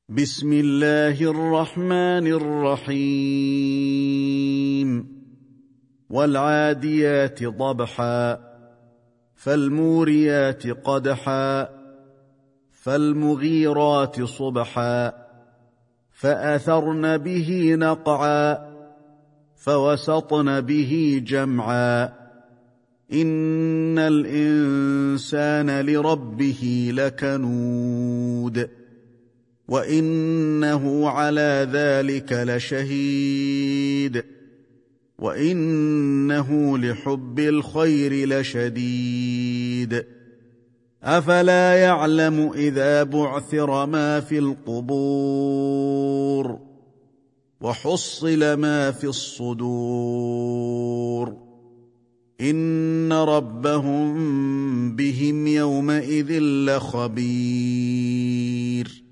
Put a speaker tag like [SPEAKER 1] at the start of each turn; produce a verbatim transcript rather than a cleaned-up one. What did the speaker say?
[SPEAKER 1] بسم الله الرحمن الرحيم والعاديات ضبحا فالموريات قدحا فالمغيرات صبحا فأثرن به نقعا فوسطن به جمعا إن الإنسان لربه لكنود وإنه على ذلك لشهيد وإنه لحب الخير لشديد أفلا يعلم إذا بعثر ما في القبور وحصل ما في الصدور إن ربهم بهم يومئذ لخبير